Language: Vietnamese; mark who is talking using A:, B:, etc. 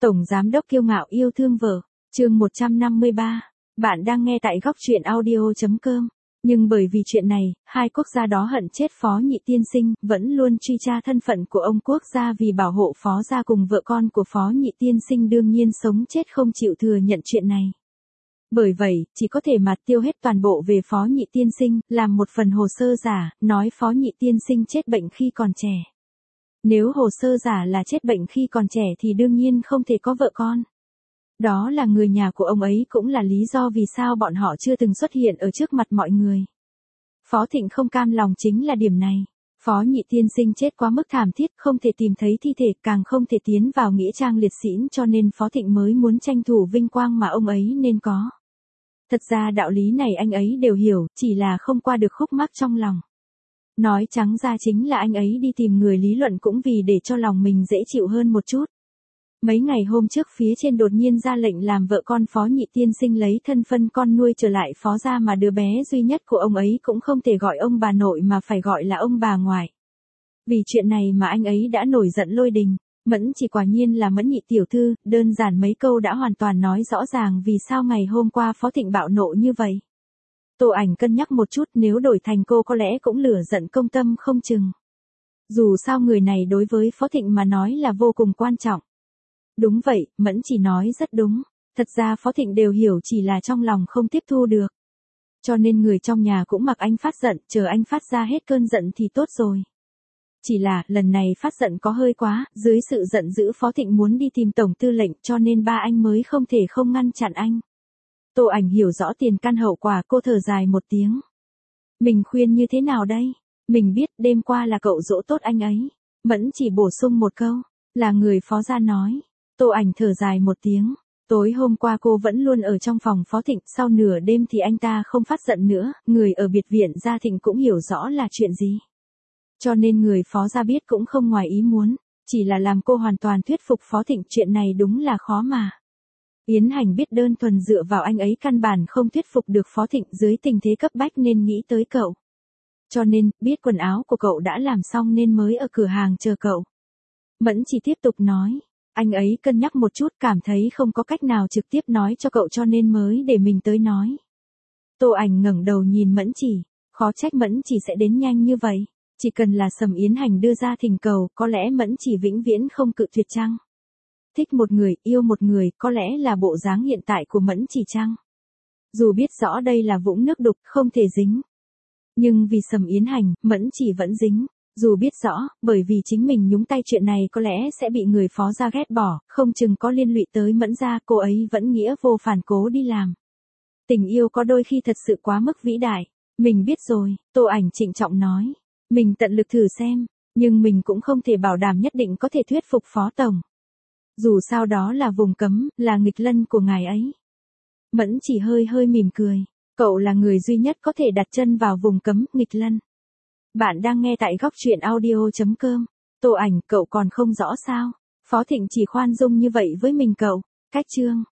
A: Tổng giám đốc kiêu ngạo yêu thương vợ, chương 153. Bạn đang nghe tại góc truyện audio.com. Nhưng bởi vì chuyện này, hai quốc gia đó hận chết Phó Nhị Tiên Sinh, vẫn luôn truy tra thân phận của ông quốc gia vì bảo hộ Phó gia cùng vợ con của Phó Nhị Tiên Sinh đương nhiên sống chết không chịu thừa nhận chuyện này. Bởi vậy, chỉ có thể mặt tiêu hết toàn bộ về Phó Nhị Tiên Sinh, làm một phần hồ sơ giả, nói Phó Nhị Tiên Sinh chết bệnh khi còn trẻ. Nếu hồ sơ giả là chết bệnh khi còn trẻ thì đương nhiên không thể có vợ con. Đó là người nhà của ông ấy cũng là lý do vì sao bọn họ chưa từng xuất hiện ở trước mặt mọi người. Phó Thịnh không cam lòng chính là điểm này. Phó Nhị Tiên Sinh chết quá mức thảm thiết, không thể tìm thấy thi thể, càng không thể tiến vào nghĩa trang liệt sĩ, cho nên Phó Thịnh mới muốn tranh thủ vinh quang mà ông ấy nên có. Thật ra đạo lý này anh ấy đều hiểu, chỉ là không qua được khúc mắc trong lòng. Nói trắng ra chính là anh ấy đi tìm người lý luận cũng vì để cho lòng mình dễ chịu hơn một chút. Mấy ngày hôm trước phía trên đột nhiên ra lệnh làm vợ con Phó Nhị Tiên Sinh lấy thân phân con nuôi trở lại Phó gia, mà đứa bé duy nhất của ông ấy cũng không thể gọi ông bà nội mà phải gọi là ông bà ngoại. Vì chuyện này mà anh ấy đã nổi giận lôi đình. Mẫn chỉ quả nhiên là Mẫn Nhị tiểu thư, đơn giản mấy câu đã hoàn toàn nói rõ ràng vì sao ngày hôm qua Phó Thịnh bạo nộ như vậy. Tô Ảnh cân nhắc một chút, nếu đổi thành cô có lẽ cũng lửa giận công tâm không chừng. Dù sao người này đối với Phó Thịnh mà nói là vô cùng quan trọng. Đúng vậy, Mẫn chỉ nói rất đúng. Thật ra Phó Thịnh đều hiểu, chỉ là trong lòng không tiếp thu được. Cho nên người trong nhà cũng mặc anh phát giận, chờ anh phát ra hết cơn giận thì tốt rồi. Chỉ là, lần này phát giận có hơi quá, dưới sự giận dữ Phó Thịnh muốn đi tìm Tổng Tư lệnh, cho nên ba anh mới không thể không ngăn chặn anh. Tô Ảnh hiểu rõ tiền căn hậu quả, cô thở dài một tiếng. Mình khuyên như thế nào đây? Mình biết đêm qua là cậu dỗ tốt anh ấy. Mẫn chỉ bổ sung một câu, là người Phó gia nói. Tô Ảnh thở dài một tiếng. Tối hôm qua cô vẫn luôn ở trong phòng Phó Thịnh, sau nửa đêm thì anh ta không phát giận nữa, người ở biệt viện Gia Thịnh cũng hiểu rõ là chuyện gì. Cho nên người Phó gia biết cũng không ngoài ý muốn, chỉ là làm cô hoàn toàn thuyết phục Phó Thịnh, chuyện này đúng là khó mà. Yến Hành biết đơn thuần dựa vào anh ấy căn bản không thuyết phục được Phó Thịnh, dưới tình thế cấp bách nên nghĩ tới cậu. Cho nên, biết quần áo của cậu đã làm xong nên mới ở cửa hàng chờ cậu. Mẫn chỉ tiếp tục nói, anh ấy cân nhắc một chút cảm thấy không có cách nào trực tiếp nói cho cậu cho nên mới để mình tới nói. Tô Ảnh ngẩng đầu nhìn Mẫn chỉ, khó trách Mẫn chỉ sẽ đến nhanh như vậy. Chỉ cần là Sầm Yến Hành đưa ra thỉnh cầu, có lẽ Mẫn chỉ vĩnh viễn không cự tuyệt chăng? Thích một người, yêu một người, có lẽ là bộ dáng hiện tại của Mẫn chỉ chăng? Dù biết rõ đây là vũng nước đục, không thể dính. Nhưng vì Sầm Yến Hành, Mẫn chỉ vẫn dính. Dù biết rõ, bởi vì chính mình nhúng tay chuyện này có lẽ sẽ bị người Phó gia ghét bỏ, không chừng có liên lụy tới Mẫn gia, cô ấy vẫn nghĩa vô phản cố đi làm. Tình yêu có đôi khi thật sự quá mức vĩ đại. Mình biết rồi, Tô Ảnh trịnh trọng nói. Mình tận lực thử xem, nhưng mình cũng không thể bảo đảm nhất định có thể thuyết phục Phó Tổng. Dù sao đó là vùng cấm, là nghịch lân của ngài ấy. Mẫn chỉ hơi hơi mỉm cười. Cậu là người duy nhất có thể đặt chân vào vùng cấm, nghịch lân. Bạn đang nghe tại góc truyện audio.com. Tô Ảnh, cậu còn không rõ sao? Phó Thịnh chỉ khoan dung như vậy với mình cậu. Cách chương.